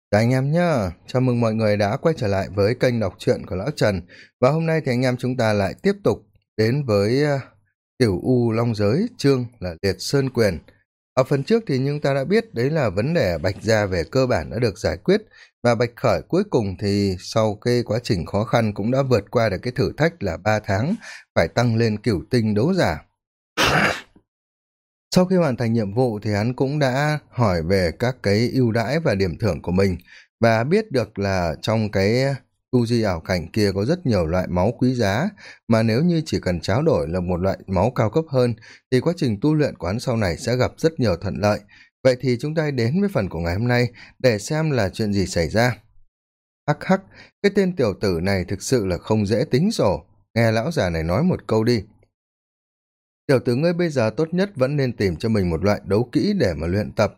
Chào anh em nhá, chào mừng mọi người đã quay trở lại với kênh đọc truyện của Lão Trần. Và hôm nay thì anh em chúng ta lại tiếp tục đến với Tiểu U Long Giới, chương là Liệt Sơn Quyền. Ở phần trước thì chúng ta đã biết đấy là vấn đề Bạch Gia về cơ bản đã được giải quyết, và Bạch Khởi cuối cùng thì sau cái quá trình khó khăn cũng đã vượt qua được cái thử thách là 3 tháng phải tăng lên cửu tinh đấu giả. Sau khi hoàn thành nhiệm vụ thì hắn cũng đã hỏi về các cái ưu đãi và điểm thưởng của mình, và biết được là trong cái tu di ảo cảnh kia có rất nhiều loại máu quý giá, mà nếu như chỉ cần tráo đổi là một loại máu cao cấp hơn thì quá trình tu luyện của hắn sau này sẽ gặp rất nhiều thuận lợi. Vậy thì chúng ta đến với phần của ngày hôm nay để xem là chuyện gì xảy ra. Hắc hắc, cái tên tiểu tử này thực sự là không dễ tính sổ. Nghe lão già này nói một câu đi. Tiểu tử ngươi bây giờ tốt nhất vẫn nên tìm cho mình một loại đấu kỹ để mà luyện tập.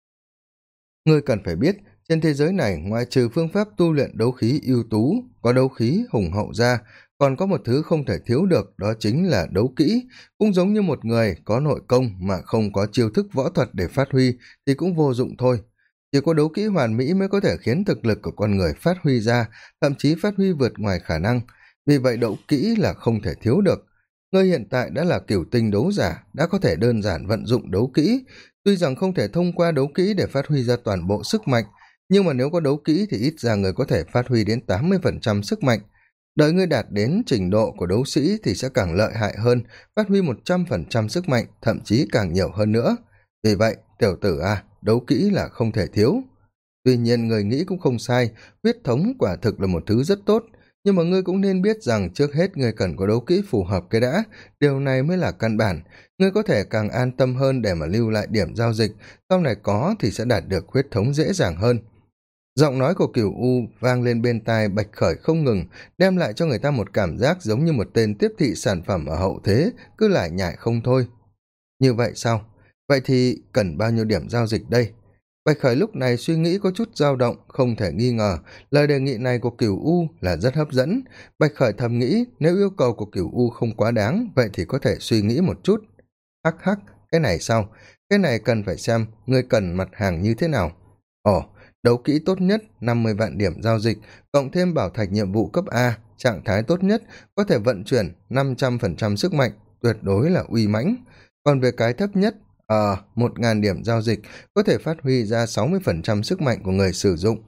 Ngươi cần phải biết, trên thế giới này ngoại trừ phương pháp tu luyện đấu khí ưu tú, có đấu khí hùng hậu ra, còn có một thứ không thể thiếu được, đó chính là đấu kỹ. Cũng giống như một người có nội công mà không có chiêu thức võ thuật để phát huy thì cũng vô dụng thôi. Chỉ có đấu kỹ hoàn mỹ mới có thể khiến thực lực của con người phát huy ra, thậm chí phát huy vượt ngoài khả năng. Vì vậy đấu kỹ là không thể thiếu được. Ngươi hiện tại đã là cửu tinh đấu giả, đã có thể đơn giản vận dụng đấu kỹ. Tuy rằng không thể thông qua đấu kỹ để phát huy ra toàn bộ sức mạnh, nhưng mà nếu có đấu kỹ thì ít ra người có thể phát huy đến 80% sức mạnh. Đợi ngươi đạt đến trình độ của đấu sĩ thì sẽ càng lợi hại hơn, phát huy 100% sức mạnh, thậm chí càng nhiều hơn nữa. Vì vậy, tiểu tử đấu kỹ là không thể thiếu. Tuy nhiên người nghĩ cũng không sai, huyết thống quả thực là một thứ rất tốt, nhưng mà ngươi cũng nên biết rằng trước hết ngươi cần có đấu kỹ phù hợp cái đã, điều này mới là căn bản. Ngươi có thể càng an tâm hơn để mà lưu lại điểm giao dịch, sau này có thì sẽ đạt được huyết thống dễ dàng hơn. Giọng nói của Cửu U vang lên bên tai Bạch Khởi không ngừng, đem lại cho người ta một cảm giác giống như một tên tiếp thị sản phẩm ở hậu thế, cứ lải nhải không thôi. Như vậy sao? Vậy thì cần bao nhiêu điểm giao dịch đây? Bạch Khởi lúc này suy nghĩ có chút dao động, không thể nghi ngờ, lời đề nghị này của Cửu U là rất hấp dẫn. Bạch Khởi thầm nghĩ, nếu yêu cầu của Cửu U không quá đáng, vậy thì có thể suy nghĩ một chút. Hắc hắc, cái này sao? Cái này cần phải xem, ngươi cần mặt hàng như thế nào. Ồ, đấu kỹ tốt nhất, 50 vạn điểm giao dịch, cộng thêm bảo thạch nhiệm vụ cấp A, trạng thái tốt nhất, có thể vận chuyển 500% sức mạnh, tuyệt đối là uy mãnh. Còn về cái thấp nhất, 1.000 điểm giao dịch có thể phát huy ra 60% sức mạnh của người sử dụng.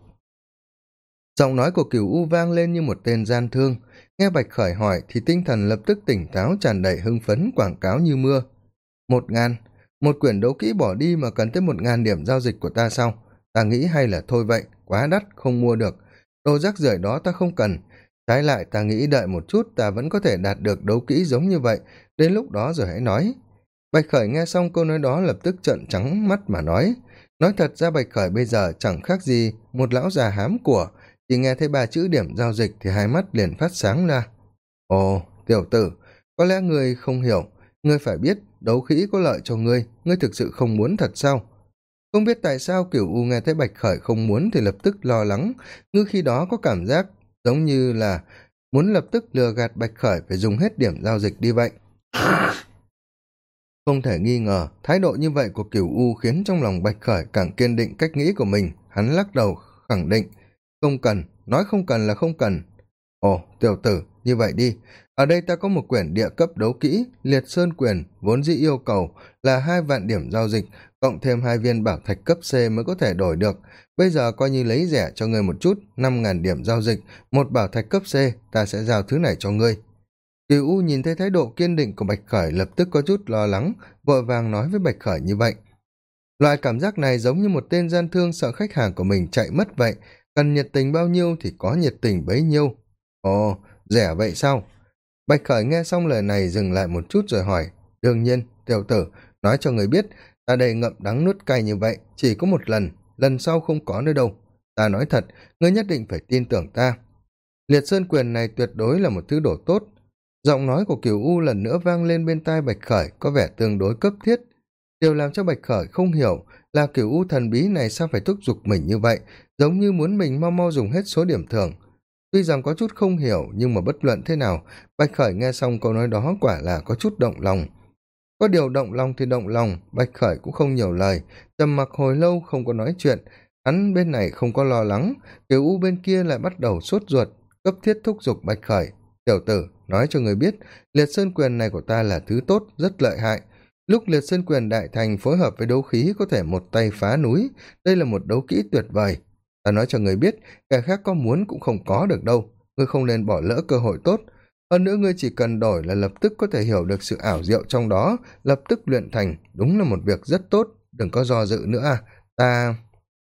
Giọng nói của Cửu U vang lên như một tên gian thương. Nghe Bạch Khởi hỏi thì tinh thần lập tức tỉnh táo, tràn đầy hưng phấn, quảng cáo như mưa. 1.000, một quyển đấu kỹ bỏ đi mà cần tới 1.000 điểm giao dịch của ta sao? Ta nghĩ hay là thôi vậy, quá đắt, không mua được. Đồ rác rưởi đó ta không cần. Trái lại ta nghĩ đợi một chút ta vẫn có thể đạt được đấu kỹ giống như vậy, đến lúc đó rồi hãy nói. Bạch Khởi nghe xong câu nói đó lập tức trợn trắng mắt mà nói. Nói thật ra Bạch Khởi bây giờ chẳng khác gì một lão già hám của, chỉ nghe thấy 3 chữ điểm giao dịch thì hai mắt liền phát sáng ra. Ồ, tiểu tử, có lẽ ngươi không hiểu, ngươi phải biết đấu khí có lợi cho ngươi, ngươi thực sự không muốn thật sao? Không biết tại sao Cửu U nghe thấy Bạch Khởi không muốn thì lập tức lo lắng, ngư khi đó có cảm giác giống như là muốn lập tức lừa gạt Bạch Khởi phải dùng hết điểm giao dịch đi vậy. Không thể nghi ngờ, thái độ như vậy của Cửu U khiến trong lòng Bạch Khởi càng kiên định cách nghĩ của mình, hắn lắc đầu, khẳng định. Không cần, nói không cần là không cần. Ồ, tiểu tử, như vậy đi, ở đây ta có một quyển địa cấp đấu kỹ, Liệt Sơn Quyền, vốn dĩ yêu cầu là 2 vạn điểm giao dịch, cộng thêm 2 viên bảo thạch cấp C mới có thể đổi được. Bây giờ coi như lấy rẻ cho ngươi một chút, 5.000 điểm giao dịch, một bảo thạch cấp C, ta sẽ giao thứ này cho ngươi. Cửu U nhìn thấy thái độ kiên định của Bạch Khởi lập tức có chút lo lắng, vội vàng nói với Bạch Khởi như vậy. Loại cảm giác này giống như một tên gian thương sợ khách hàng của mình chạy mất vậy, cần nhiệt tình bao nhiêu thì có nhiệt tình bấy nhiêu. Ồ, rẻ vậy sao? Bạch Khởi nghe xong lời này dừng lại một chút rồi hỏi. Đương nhiên, tiểu tử, nói cho người biết, ta đây ngậm đắng nuốt cay như vậy, chỉ có một lần, lần sau không có nữa đâu. Ta nói thật, ngươi nhất định phải tin tưởng ta. Liệt Sơn Quyền này tuyệt đối là một thứ đồ tốt. Giọng nói của Cửu U lần nữa vang lên bên tai Bạch Khởi có vẻ tương đối cấp thiết. Điều làm cho Bạch Khởi không hiểu là Cửu U thần bí này sao phải thúc giục mình như vậy, giống như muốn mình mau mau dùng hết số điểm thưởng. Tuy rằng có chút không hiểu nhưng mà bất luận thế nào, Bạch Khởi nghe xong câu nói đó quả là có chút động lòng. Có điều động lòng thì động lòng, Bạch Khởi cũng không nhiều lời, trầm mặc hồi lâu không có nói chuyện, Hắn bên này không có lo lắng, Kiều U bên kia lại bắt đầu sốt ruột, cấp thiết thúc giục Bạch Khởi. Tiểu tử, nói cho người biết, liệt sơn quyền này của ta là thứ tốt, rất lợi hại. Lúc liệt sơn quyền đại thành phối hợp với đấu khí có thể một tay phá núi, đây là một đấu kỹ tuyệt vời. Ta nói cho người biết, kẻ khác có muốn cũng không có được đâu, ngươi không nên bỏ lỡ cơ hội tốt. Hơn nữa ngươi chỉ cần đổi là lập tức có thể hiểu được sự ảo diệu trong đó, lập tức luyện thành, đúng là một việc rất tốt, đừng có do dự nữa à, ta...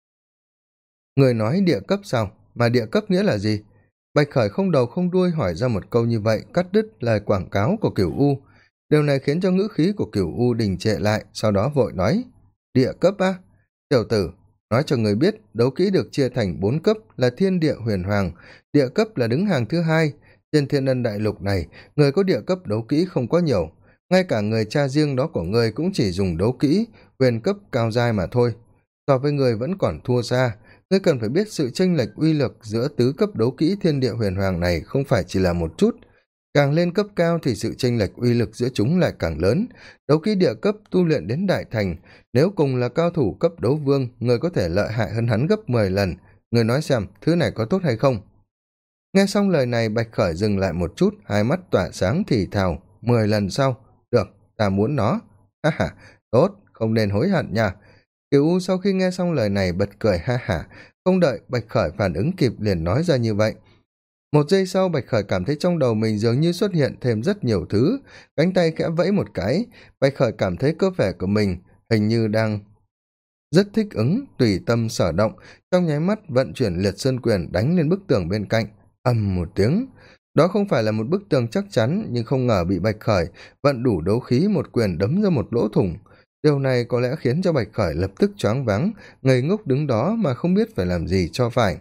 Người nói địa cấp sao? Mà địa cấp nghĩa là gì? Bạch Khởi không đầu không đuôi hỏi ra một câu như vậy, cắt đứt lời quảng cáo của Cửu U. Điều này khiến cho ngữ khí của Cửu U đình trệ lại, sau đó vội nói, địa cấp á? Tiểu tử, nói cho người biết, đấu kỹ được chia thành 4 cấp là thiên địa huyền hoàng, địa cấp là đứng hàng thứ hai. Trên thiên ân đại lục này, người có địa cấp đấu kỹ không có nhiều, ngay cả người cha riêng đó của người cũng chỉ dùng đấu kỹ, huyền cấp cao giai mà thôi. So với người vẫn còn thua xa, ngươi cần phải biết sự chênh lệch uy lực giữa tứ cấp đấu kỹ thiên địa huyền hoàng này không phải chỉ là một chút. Càng lên cấp cao thì sự chênh lệch uy lực giữa chúng lại càng lớn. Đấu kỹ địa cấp tu luyện đến đại thành, nếu cùng là cao thủ cấp đấu vương, người có thể lợi hại hơn hắn gấp 10 lần. Người nói xem, thứ này có tốt hay không? Nghe xong lời này, Bạch Khởi dừng lại một chút, hai mắt tỏa sáng thì thào, 10 lần sau. Được, ta muốn nó. Ha ha, tốt, không nên hối hận nha. Kiều U sau khi nghe xong lời này bật cười ha hả, không đợi Bạch Khởi phản ứng kịp liền nói ra như vậy. Một giây sau, Bạch Khởi cảm thấy trong đầu mình dường như xuất hiện thêm rất nhiều thứ, cánh tay khẽ vẫy một cái, Bạch Khởi cảm thấy cơ thể của mình hình như đang rất thích ứng, tùy tâm sở động, trong nháy mắt vận chuyển liệt sơn quyền đánh lên bức tường bên cạnh, ầm một tiếng. Đó không phải là một bức tường chắc chắn, nhưng không ngờ bị Bạch Khởi vận đủ đấu khí một quyền đấm ra một lỗ thủng. Điều này có lẽ khiến cho Bạch Khởi lập tức choáng váng, ngây ngốc đứng đó mà không biết phải làm gì cho phải.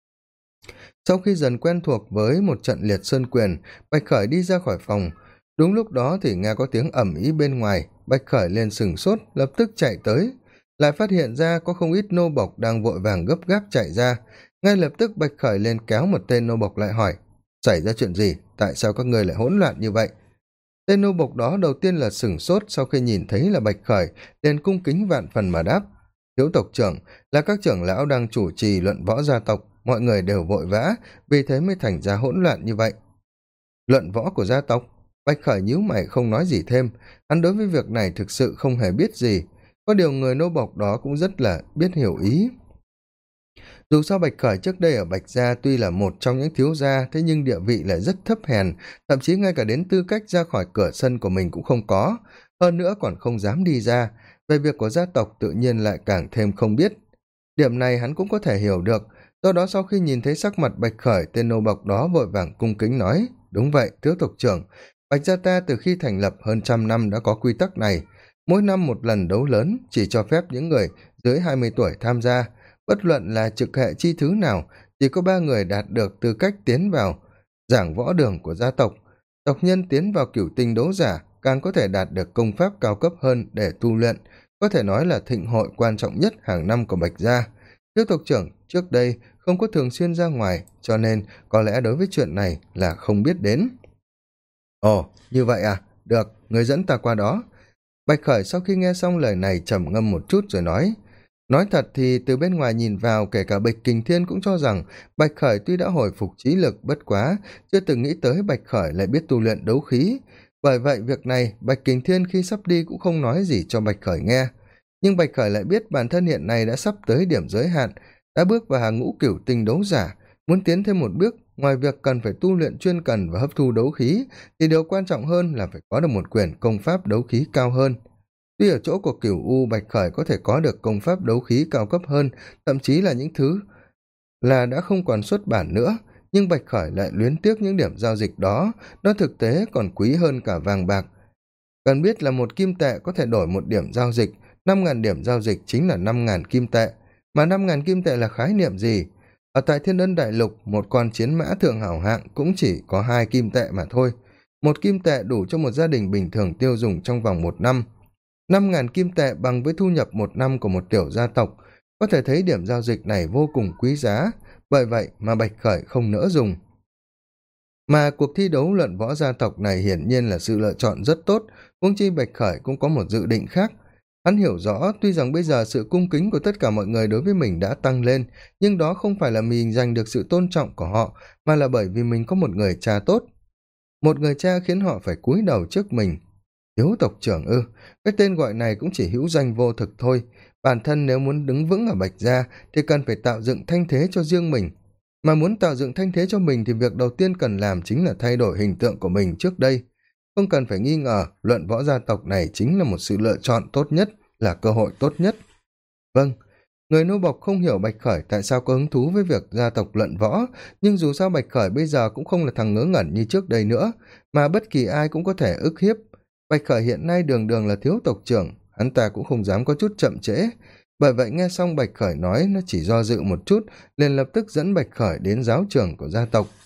Sau khi dần quen thuộc với một trận liệt sơn quyền, Bạch Khởi đi ra khỏi phòng. Đúng lúc đó thì nghe có tiếng ầm ĩ bên ngoài, Bạch Khởi liền sửng sốt, lập tức chạy tới. Lại phát hiện ra có không ít nô bộc đang vội vàng gấp gáp chạy ra. Ngay lập tức Bạch Khởi liền kéo một tên nô bộc lại hỏi, xảy ra chuyện gì, tại sao các người lại hỗn loạn như vậy? Tên nô bộc đó đầu tiên là sửng sốt, sau khi nhìn thấy là Bạch Khởi, liền cung kính vạn phần mà đáp, thiếu tộc trưởng, là các trưởng lão đang chủ trì luận võ gia tộc, mọi người đều vội vã, vì thế mới thành ra hỗn loạn như vậy. Luận võ của gia tộc? Bạch Khởi nhíu mày không nói gì thêm, hắn đối với việc này thực sự không hề biết gì, có điều người nô bộc đó cũng rất là biết hiểu ý. Dù sao Bạch Khởi trước đây ở Bạch Gia tuy là một trong những thiếu gia, thế nhưng địa vị lại rất thấp hèn, thậm chí ngay cả đến tư cách ra khỏi cửa sân của mình cũng không có, hơn nữa còn không dám đi ra, về việc của gia tộc tự nhiên lại càng thêm không biết. Điểm này hắn cũng có thể hiểu được, do đó sau khi nhìn thấy sắc mặt Bạch Khởi, tên nô bộc đó vội vàng cung kính nói, đúng vậy, thiếu tộc trưởng, Bạch Gia ta từ khi thành lập hơn 100 năm đã có quy tắc này, mỗi năm một lần đấu lớn chỉ cho phép những người dưới 20 tuổi tham gia, bất luận là trực hệ chi thứ nào, chỉ có 3 người đạt được tư cách tiến vào giảng võ đường của gia tộc. Tộc nhân tiến vào cửu tinh đấu giả càng có thể đạt được công pháp cao cấp hơn để tu luyện, có thể nói là thịnh hội quan trọng nhất hàng năm của Bạch Gia. Thiếu tộc trưởng trước đây không có thường xuyên ra ngoài, cho nên có lẽ đối với chuyện này là không biết đến. Ồ, như vậy à, được, người dẫn ta qua đó. Bạch Khởi sau khi nghe xong lời này trầm ngâm một chút rồi nói thật thì từ bên ngoài nhìn vào, kể cả Bạch Kình Thiên cũng cho rằng Bạch Khởi tuy đã hồi phục trí lực, bất quá chưa từng nghĩ tới Bạch Khởi lại biết tu luyện đấu khí, bởi vậy việc này Bạch Kình Thiên khi sắp đi cũng không nói gì cho Bạch Khởi nghe. Nhưng Bạch Khởi lại biết bản thân hiện nay đã sắp tới điểm giới hạn, đã bước vào hàng ngũ cửu tinh đấu giả, muốn tiến thêm một bước, ngoài việc cần phải tu luyện chuyên cần và hấp thu đấu khí, thì điều quan trọng hơn là phải có được một quyển công pháp đấu khí cao hơn. Tuy ở chỗ của Cửu U, Bạch Khởi có thể có được công pháp đấu khí cao cấp hơn, thậm chí là những thứ là đã không còn xuất bản nữa, nhưng Bạch Khởi lại luyến tiếc những điểm giao dịch đó, nó thực tế còn quý hơn cả vàng bạc. Cần biết là một kim tệ có thể đổi một điểm giao dịch, 5.000 điểm giao dịch chính là 5.000 kim tệ, mà 5.000 kim tệ là khái niệm gì? Ở tại Thiên Ân Đại Lục, một con chiến mã thượng hảo hạng cũng chỉ có 2 kim tệ mà thôi. Một kim tệ đủ cho một gia đình bình thường tiêu dùng trong vòng 1 năm. 5.000 kim tệ bằng với thu nhập 1 năm của một tiểu gia tộc, có thể thấy điểm giao dịch này vô cùng quý giá, bởi vậy mà Bạch Khởi không nỡ dùng. Mà cuộc thi đấu luận võ gia tộc này hiển nhiên là sự lựa chọn rất tốt, huống chi Bạch Khởi cũng có một dự định khác. Hắn hiểu rõ tuy rằng bây giờ sự cung kính của tất cả mọi người đối với mình đã tăng lên, nhưng đó không phải là mình giành được sự tôn trọng của họ, mà là bởi vì mình có một người cha tốt. Một người cha khiến họ phải cúi đầu trước mình. Thiếu tộc trưởng ư? Cái tên gọi này cũng chỉ hữu danh vô thực thôi. Bản thân nếu muốn đứng vững ở Bạch Gia thì cần phải tạo dựng thanh thế cho riêng mình. Mà muốn tạo dựng thanh thế cho mình thì việc đầu tiên cần làm chính là thay đổi hình tượng của mình trước đây. Không cần phải nghi ngờ, luận võ gia tộc này chính là một sự lựa chọn tốt nhất, là cơ hội tốt nhất. Vâng, người nô bộc không hiểu Bạch Khởi tại sao có hứng thú với việc gia tộc luận võ, nhưng dù sao Bạch Khởi bây giờ cũng không là thằng ngớ ngẩn như trước đây nữa, mà bất kỳ ai cũng có thể ức hiếp. Bạch Khởi hiện nay đường đường là thiếu tộc trưởng, hắn ta cũng không dám có chút chậm trễ. Bởi vậy nghe xong Bạch Khởi nói, nó chỉ do dự một chút, liền lập tức dẫn Bạch Khởi đến giáo trường của gia tộc.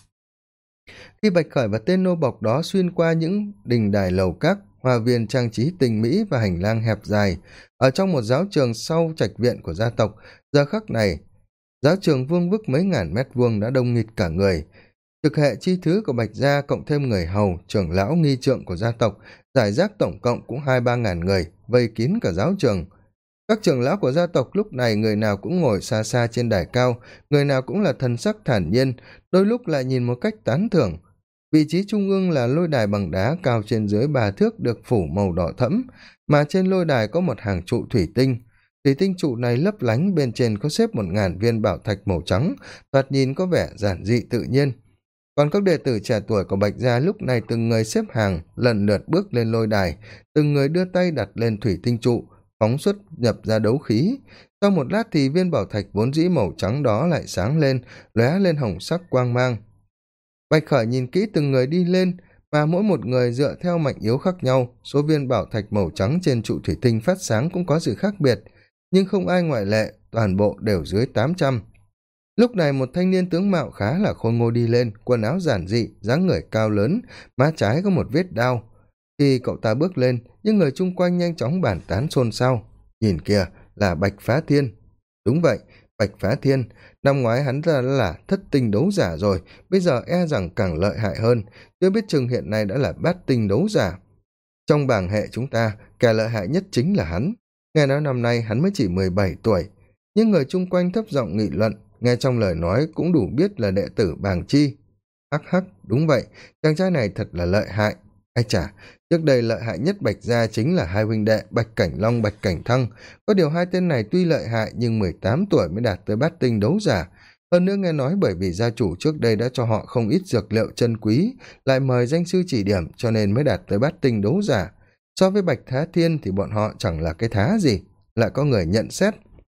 Khi Bạch Khởi và tên nô bộc đó xuyên qua những đình đài lầu các, hoa viên trang trí tinh mỹ và hành lang hẹp dài, ở trong một giáo trường sau trạch viện của gia tộc, giờ khắc này, giáo trường vuông vức mấy ngàn mét vuông đã đông nghịt cả người. Trực hệ chi thứ của Bạch Gia cộng thêm người hầu, trưởng lão nghi trượng của gia tộc, giải rác tổng cộng cũng 2-3 ngàn người, vây kín cả giáo trường. Các trưởng lão của gia tộc lúc này người nào cũng ngồi xa xa trên đài cao, người nào cũng là thần sắc thản nhiên, đôi lúc lại nhìn một cách tán thưởng. Vị trí trung ương là lôi đài bằng đá cao trên dưới 3 thước được phủ màu đỏ thẫm, mà trên lôi đài có một hàng trụ thủy tinh. Thủy tinh trụ này lấp lánh, bên trên có xếp 1000 viên bảo thạch màu trắng, thoạt nhìn có vẻ giản dị tự nhiên. Còn các đệ tử trẻ tuổi của Bạch Gia lúc này từng người xếp hàng, lần lượt bước lên lôi đài, từng người đưa tay đặt lên thủy tinh trụ, phóng xuất nhập ra đấu khí. Sau một lát thì viên bảo thạch vốn dĩ màu trắng đó lại sáng lên, lóe lên hồng sắc quang mang. Bạch Khởi nhìn kỹ từng người đi lên, mà mỗi một người dựa theo mạnh yếu khác nhau, số viên bảo thạch màu trắng trên trụ thủy tinh phát sáng cũng có sự khác biệt, nhưng không ai ngoại lệ, toàn bộ đều dưới 800. Lúc này một thanh niên tướng mạo khá là khôi ngô đi lên, quần áo giản dị, dáng người cao lớn, má trái có một vết đao. Khi cậu ta bước lên, những người chung quanh nhanh chóng bàn tán xôn xao. Nhìn kìa, là Bạch Phá Thiên. Đúng vậy, Bạch Phá Thiên. Năm ngoái hắn ta đã là thất tinh đấu giả rồi, bây giờ e rằng càng lợi hại hơn, chưa biết chừng hiện nay đã là bát tinh đấu giả. Trong bảng hệ chúng ta, kẻ lợi hại nhất chính là hắn. Nghe nói năm nay hắn mới chỉ 17 tuổi. Nhưng người chung quanh thấp giọng nghị luận, nghe trong lời nói cũng đủ biết là đệ tử Bàng Chi. Hắc hắc, đúng vậy, chàng trai này thật là lợi hại. Ai chả, trước đây lợi hại nhất Bạch Gia chính là hai huynh đệ Bạch Cảnh Long, Bạch Cảnh Thăng. Có điều hai tên này tuy lợi hại nhưng 18 tuổi mới đạt tới bát tinh đấu giả. Hơn nữa nghe nói bởi vì gia chủ trước đây đã cho họ không ít dược liệu chân quý, lại mời danh sư chỉ điểm cho nên mới đạt tới bát tinh đấu giả. So với Bạch Thá Thiên thì bọn họ chẳng là cái thá gì, lại có người nhận xét.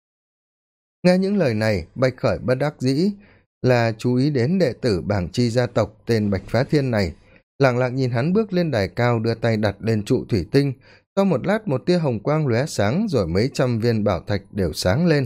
Nghe những lời này, Bạch Khởi bất đắc dĩ là chú ý đến đệ tử Bàng Chi gia tộc tên Bạch Phá Thiên này. Lặng lặng nhìn hắn bước lên đài cao, đưa tay đặt lên trụ thủy tinh. Sau một lát một tia hồng quang lóe sáng, rồi mấy trăm viên bảo thạch đều sáng lên.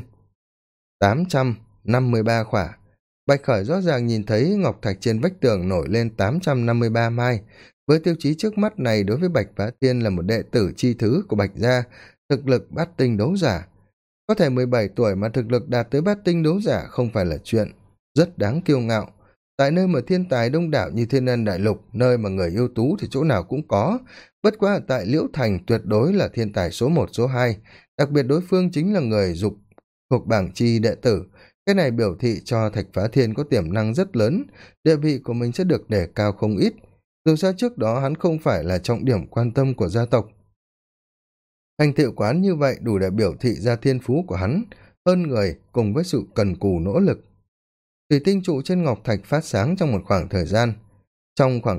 853 khỏa. Bạch Khởi rõ ràng nhìn thấy ngọc thạch trên vách tường nổi lên 853 mai. Với tiêu chí trước mắt này, đối với Bạch Phá Thiên là một đệ tử chi thứ của Bạch Gia, thực lực bát tinh đấu giả. Có thể 17 tuổi mà thực lực đạt tới bát tinh đấu giả không phải là chuyện rất đáng kiêu ngạo. Tại nơi mà thiên tài đông đảo như Thiên Ân Đại Lục, nơi mà người ưu tú thì chỗ nào cũng có. Bất quá tại Liễu Thành tuyệt đối là thiên tài số 1 số 2, đặc biệt đối phương chính là người dục thuộc bảng chi đệ tử. Cái này biểu thị cho Thạch Phá Thiên có tiềm năng rất lớn, địa vị của mình sẽ được đề cao không ít. Dù sao trước đó hắn không phải là trọng điểm quan tâm của gia tộc. Thành tựu quán như vậy đủ để biểu thị ra thiên phú của hắn, hơn người cùng với sự cần cù nỗ lực. Thủy tinh trụ trên ngọc thạch phát sáng trong một khoảng thời gian. Trong khoảng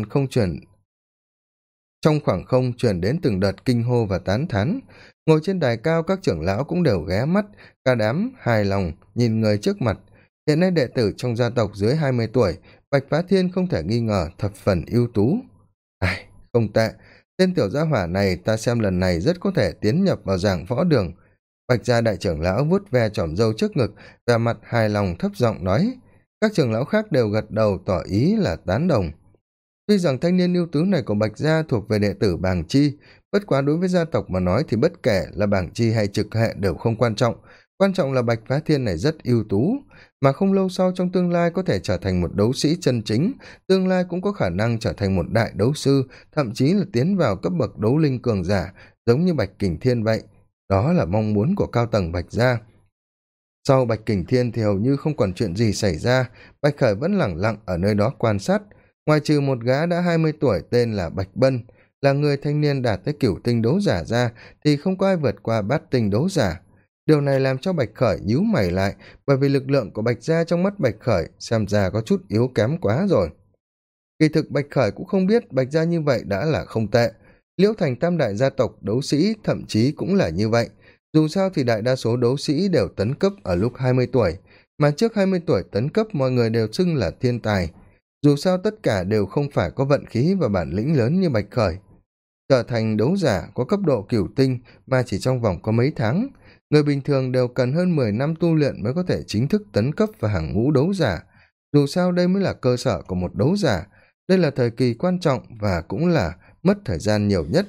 không truyền đến từng đợt kinh hô và tán thán. Ngồi trên đài cao các trưởng lão cũng đều ghé mắt, cả đám hài lòng nhìn người trước mặt. Hiện nay đệ tử trong gia tộc dưới 20 tuổi, Bạch Phá Thiên không thể nghi ngờ thập phần ưu tú. Ai, không tệ, tên tiểu gia hỏa này ta xem lần này rất có thể tiến nhập vào giảng võ đường. Bạch Gia đại trưởng lão vuốt ve chỏm râu trước ngực, vẻ mặt hài lòng thấp giọng nói. Các trưởng lão khác đều gật đầu tỏ ý là tán đồng. Tuy rằng thanh niên ưu tú này của Bạch Gia thuộc về đệ tử Bàng Chi, bất quá đối với gia tộc mà nói thì bất kể là Bàng Chi hay trực hệ đều không quan trọng. Quan trọng là Bạch Phá Thiên này rất ưu tú, mà không lâu sau trong tương lai có thể trở thành một đấu sĩ chân chính, tương lai cũng có khả năng trở thành một đại đấu sư, thậm chí là tiến vào cấp bậc đấu linh cường giả, giống như Bạch Kình Thiên vậy. đó là mong muốn của cao tầng Bạch gia. Sau Bạch Kình Thiên thì hầu như không còn chuyện gì xảy ra, Bạch Khởi vẫn lẳng lặng ở nơi đó quan sát, ngoại trừ một gã đã 20 tuổi tên là Bạch Bân, là người thanh niên đạt tới cửu tinh đấu giả ra, thì không có ai vượt qua bát tinh đấu giả. Điều này làm cho Bạch Khởi nhíu mày lại, bởi vì lực lượng của Bạch gia trong mắt Bạch Khởi xem ra có chút yếu kém quá rồi. Kỳ thực Bạch Khởi cũng không biết Bạch gia như vậy đã là không tệ. Liễu Thành tam đại gia tộc đấu sĩ thậm chí cũng là như vậy. Dù sao thì đại đa số đấu sĩ đều tấn cấp ở lúc 20 tuổi, mà trước 20 tuổi tấn cấp mọi người đều xưng là thiên tài. Dù sao tất cả đều không phải có vận khí và bản lĩnh lớn như Bạch Khởi. Trở thành đấu giả có cấp độ cửu tinh mà chỉ trong vòng có mấy tháng, người bình thường đều cần hơn 10 năm tu luyện mới có thể chính thức tấn cấp vào hàng ngũ đấu giả. Dù sao đây mới là cơ sở của một đấu giả, đây là thời kỳ quan trọng và cũng là mất thời gian nhiều nhất.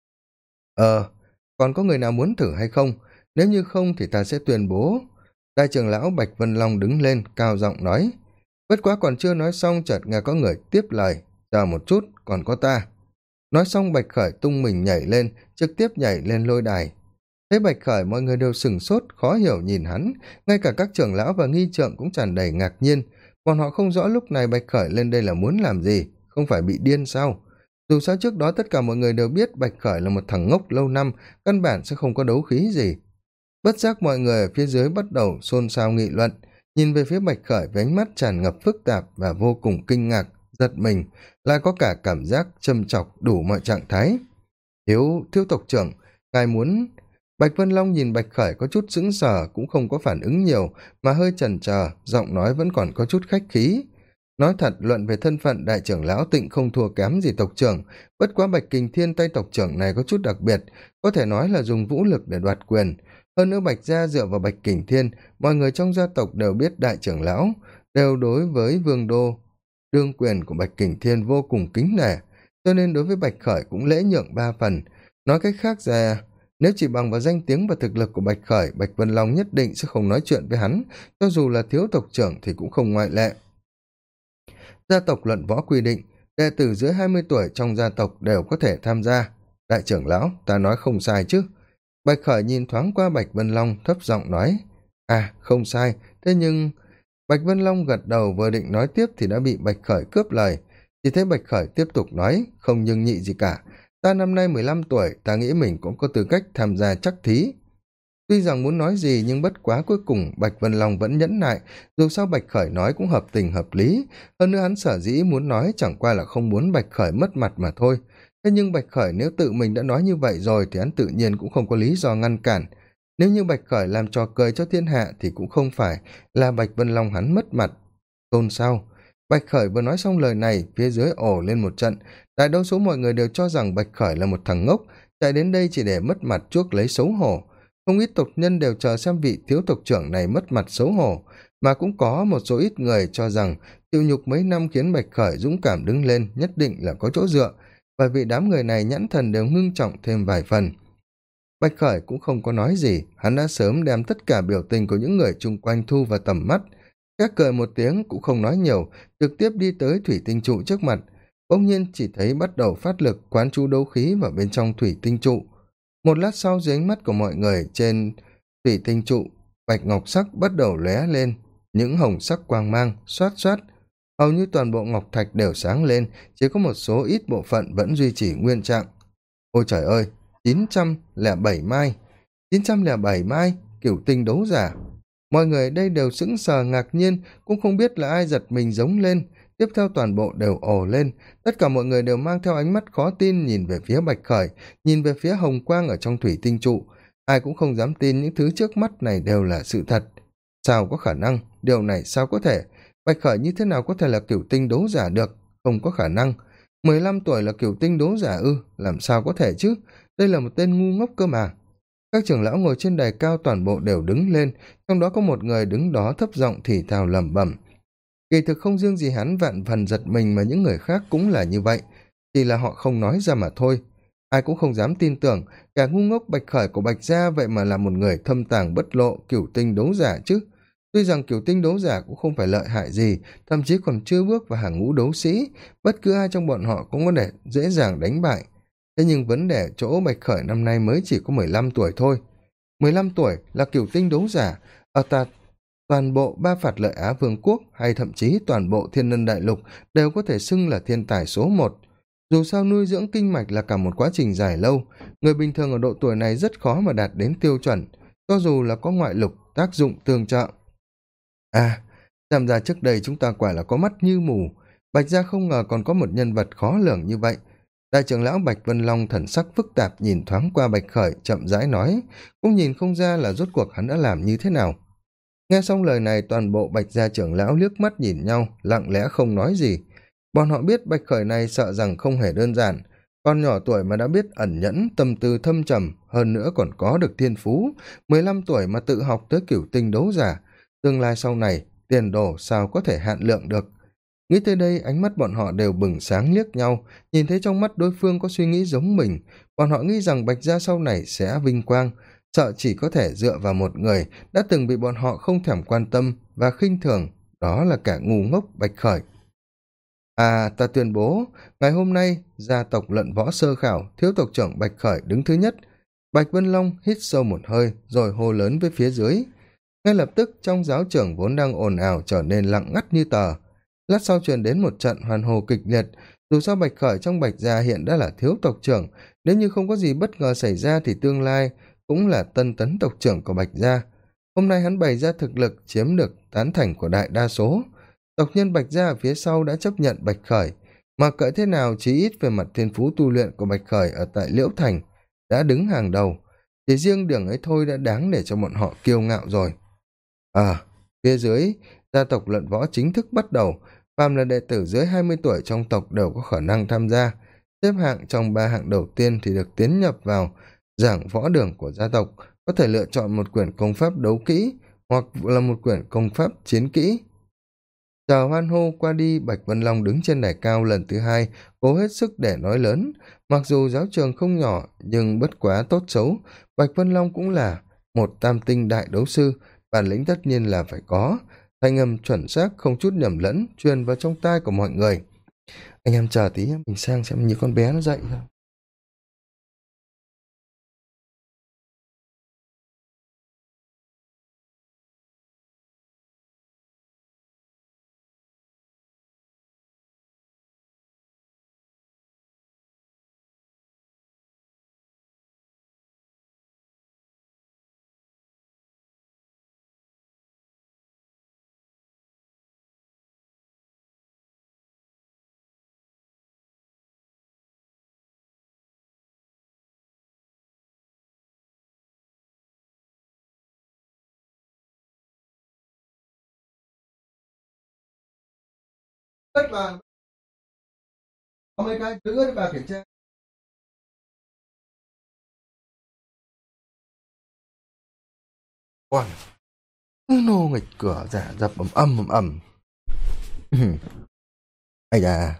Còn có người nào muốn thử hay không? Nếu như không thì ta sẽ tuyên bố. Đại trưởng lão Bạch Vân Long đứng lên, cao giọng nói. Bất quá còn chưa nói xong chợt nghe có người tiếp lời. Chờ một chút, còn có ta. Nói xong Bạch Khởi tung mình nhảy lên, trực tiếp nhảy lên lôi đài. Thấy Bạch Khởi mọi người đều sửng sốt, khó hiểu nhìn hắn, ngay cả các trưởng lão và nghi trượng cũng tràn đầy ngạc nhiên. Bọn họ không rõ lúc này Bạch Khởi lên đây là muốn làm gì, không phải bị điên sao? Dù sao trước đó tất cả mọi người đều biết Bạch Khởi là một thằng ngốc lâu năm, căn bản sẽ không có đấu khí gì. Bất giác mọi người ở phía dưới bắt đầu xôn xao nghị luận, nhìn về phía Bạch Khởi với ánh mắt tràn ngập phức tạp và vô cùng kinh ngạc, giật mình, lại có cả cảm giác châm chọc đủ mọi trạng thái. Thiếu tộc trưởng, ngài muốn... Bạch Vân Long nhìn Bạch Khởi có chút sững sờ, cũng không có phản ứng nhiều, mà hơi chần chờ, giọng nói vẫn còn có chút khách khí. Nói thật, luận về thân phận đại trưởng lão Tịnh không thua kém gì tộc trưởng, bất quá Bạch Kình Thiên tay tộc trưởng này có chút đặc biệt, có thể nói là dùng vũ lực để đoạt quyền. Hơn nữa Bạch gia dựa vào Bạch Kình Thiên, mọi người trong gia tộc đều biết đại trưởng lão, đều đối với vương đô, đương quyền của Bạch Kình Thiên vô cùng kính nể, cho nên đối với Bạch Khởi cũng lễ nhượng 3 phần. Nói cách khác ra, nếu chỉ bằng vào danh tiếng và thực lực của Bạch Khởi, Bạch Vân Long nhất định sẽ không nói chuyện với hắn, cho dù là thiếu tộc trưởng thì cũng không ngoại lệ. Gia tộc luận võ quy định, đệ tử dưới 20 tuổi trong gia tộc đều có thể tham gia. Đại trưởng lão, ta nói không sai chứ? Bạch Khởi nhìn thoáng qua Bạch Vân Long, thấp giọng nói. À, không sai, thế nhưng... Bạch Vân Long gật đầu vừa định nói tiếp thì đã bị Bạch Khởi cướp lời. Chỉ thấy Bạch Khởi tiếp tục nói, không nhưng nhị gì cả. Ta năm nay 15 tuổi, ta nghĩ mình cũng có tư cách tham gia chắc thí. Tuy rằng muốn nói gì nhưng bất quá cuối cùng Bạch Vân Long vẫn nhẫn nại, dù sao Bạch Khởi nói cũng hợp tình hợp lý, hơn nữa hắn sở dĩ muốn nói chẳng qua là không muốn Bạch Khởi mất mặt mà thôi. Thế nhưng Bạch Khởi nếu tự mình đã nói như vậy rồi thì hắn tự nhiên cũng không có lý do ngăn cản. Nếu như Bạch Khởi làm trò cười cho thiên hạ thì cũng không phải là Bạch Vân Long hắn mất mặt. Tôn sao? Bạch Khởi vừa nói xong lời này, phía dưới ồ lên một trận, đại đa số mọi người đều cho rằng Bạch Khởi là một thằng ngốc, chạy đến đây chỉ để mất mặt chuốc lấy xấu hổ. Không ít tộc nhân đều chờ xem vị thiếu tộc trưởng này mất mặt xấu hổ, mà cũng có một số ít người cho rằng chịu nhục mấy năm khiến Bạch Khởi dũng cảm đứng lên nhất định là có chỗ dựa, bởi vì đám người này nhãn thần đều ngưng trọng thêm vài phần. Bạch Khởi cũng không có nói gì, hắn đã sớm đem tất cả biểu tình của những người chung quanh thu vào tầm mắt. Các cười một tiếng cũng không nói nhiều, trực tiếp đi tới thủy tinh trụ trước mặt. Bỗng nhiên chỉ thấy bắt đầu phát lực quán chú đấu khí vào bên trong thủy tinh trụ. Một lát sau dưới ánh mắt của mọi người trên thủy tinh trụ, bạch ngọc sắc bắt đầu lóe lên, những hồng sắc quang mang, xoát xoát. Hầu như toàn bộ ngọc thạch đều sáng lên, chỉ có một số ít bộ phận vẫn duy trì nguyên trạng. Ôi trời ơi, 907 mai! 907 mai, cửu tinh đấu giả! Mọi người đây đều sững sờ ngạc nhiên, cũng không biết là ai giật mình giống lên, tiếp theo toàn bộ đều ồ lên, tất cả mọi người đều mang theo ánh mắt khó tin nhìn về phía Bạch Khởi, nhìn về phía hồng quang ở trong thủy tinh trụ, ai cũng không dám tin những thứ trước mắt này đều là sự thật. Sao có khả năng, điều này sao có thể, Bạch Khởi như thế nào có thể là cửu tinh đấu giả được, không có khả năng, 15 tuổi là cửu tinh đấu giả ư, làm sao có thể chứ, đây là một tên ngu ngốc cơ mà. Các trưởng lão ngồi trên đài cao toàn bộ đều đứng lên, trong đó có một người đứng đó thấp giọng thì thào lẩm bẩm. Kỳ thực không riêng gì hắn vạn phần giật mình mà những người khác cũng là như vậy, chỉ là họ không nói ra mà thôi. Ai cũng không dám tin tưởng, cả ngu ngốc Bạch Khởi của Bạch gia vậy mà là một người thâm tàng bất lộ cửu tinh đấu giả chứ. Tuy rằng cửu tinh đấu giả cũng không phải lợi hại gì, thậm chí còn chưa bước vào hàng ngũ đấu sĩ, bất cứ ai trong bọn họ cũng có thể dễ dàng đánh bại. Thế nhưng vấn đề chỗ Bạch Khởi năm nay mới chỉ có 15 tuổi thôi. 15 tuổi là cửu tinh đấu giả, ở toàn bộ ba phạt lợi Á Vương quốc hay thậm chí toàn bộ thiên ngân đại lục đều có thể xưng là thiên tài số một. Dù sao nuôi dưỡng kinh mạch là cả một quá trình dài lâu, người bình thường ở độ tuổi này rất khó mà đạt đến tiêu chuẩn, cho dù là có ngoại lục tác dụng tương trợ. À, xem ra trước đây chúng ta quả là có mắt như mù, Bạch gia không ngờ còn có một nhân vật khó lường như vậy. Đại trưởng lão Bạch Vân Long thần sắc phức tạp nhìn thoáng qua Bạch Khởi, chậm rãi nói, cũng nhìn không ra là rốt cuộc hắn đã làm như thế nào. Nghe xong lời này, toàn bộ Bạch gia trưởng lão liếc mắt nhìn nhau, lặng lẽ không nói gì. Bọn họ biết Bạch Khởi này sợ rằng không hề đơn giản, con nhỏ tuổi mà đã biết ẩn nhẫn, tâm tư thâm trầm, hơn nữa còn có được thiên phú, 15 tuổi mà tự học tới cửu tinh đấu giả, tương lai sau này, tiền đồ sao có thể hạn lượng được. Nghĩ tới đây, ánh mắt bọn họ đều bừng sáng liếc nhau, nhìn thấy trong mắt đối phương có suy nghĩ giống mình, bọn họ nghĩ rằng Bạch gia sau này sẽ vinh quang, sợ chỉ có thể dựa vào một người đã từng bị bọn họ không thèm quan tâm và khinh thường, đó là cả ngu ngốc Bạch Khởi. À, ta tuyên bố, ngày hôm nay, gia tộc Luận Võ sơ khảo, thiếu tộc trưởng Bạch Khởi đứng thứ nhất. Bạch Vân Long hít sâu một hơi, rồi hô lớn với phía dưới. Ngay lập tức, trong giáo trưởng vốn đang ồn ào trở nên lặng ngắt như tờ. Lát sau truyền đến một trận hoàn hồ kịch liệt, dù sao Bạch Khởi trong Bạch gia hiện đã là thiếu tộc trưởng, nếu như không có gì bất ngờ xảy ra thì tương lai cũng là tân tấn tộc trưởng của Bạch gia. Hôm nay hắn bày ra thực lực chiếm được tán thành của đại đa số. Tộc nhân Bạch gia ở phía sau đã chấp nhận Bạch Khởi, mà cỡ thế nào chí ít về mặt thiên phú tu luyện của Bạch Khởi ở tại Liễu Thành đã đứng hàng đầu, chỉ riêng đường ấy thôi đã đáng để cho bọn họ kiêu ngạo rồi. Phía dưới, gia tộc Luận Võ chính thức bắt đầu, phàm là đệ tử dưới 20 tuổi trong tộc đều có khả năng tham gia, xếp hạng trong 3 hạng đầu tiên thì được tiến nhập vào giảng võ đường của gia tộc, có thể lựa chọn một quyển công pháp đấu kỹ hoặc là một quyển công pháp chiến kỹ. Chào hoan hô qua đi, Bạch Vân Long đứng trên đài cao lần thứ hai, cố hết sức để nói lớn. Mặc dù giáo trường không nhỏ, nhưng bất quá tốt xấu, Bạch Vân Long cũng là một tam tinh đại đấu sư, bản lĩnh tất nhiên là phải có. Thanh âm chuẩn xác, không chút nhầm lẫn, truyền vào trong tai của mọi người. Anh em chờ tí, mình sang xem như con bé nó dậy thôi. Tất bà, có mấy cái chữ để bà kiểm tra. Còn nô nghịch cửa giả dập ầm ầm. Ây da.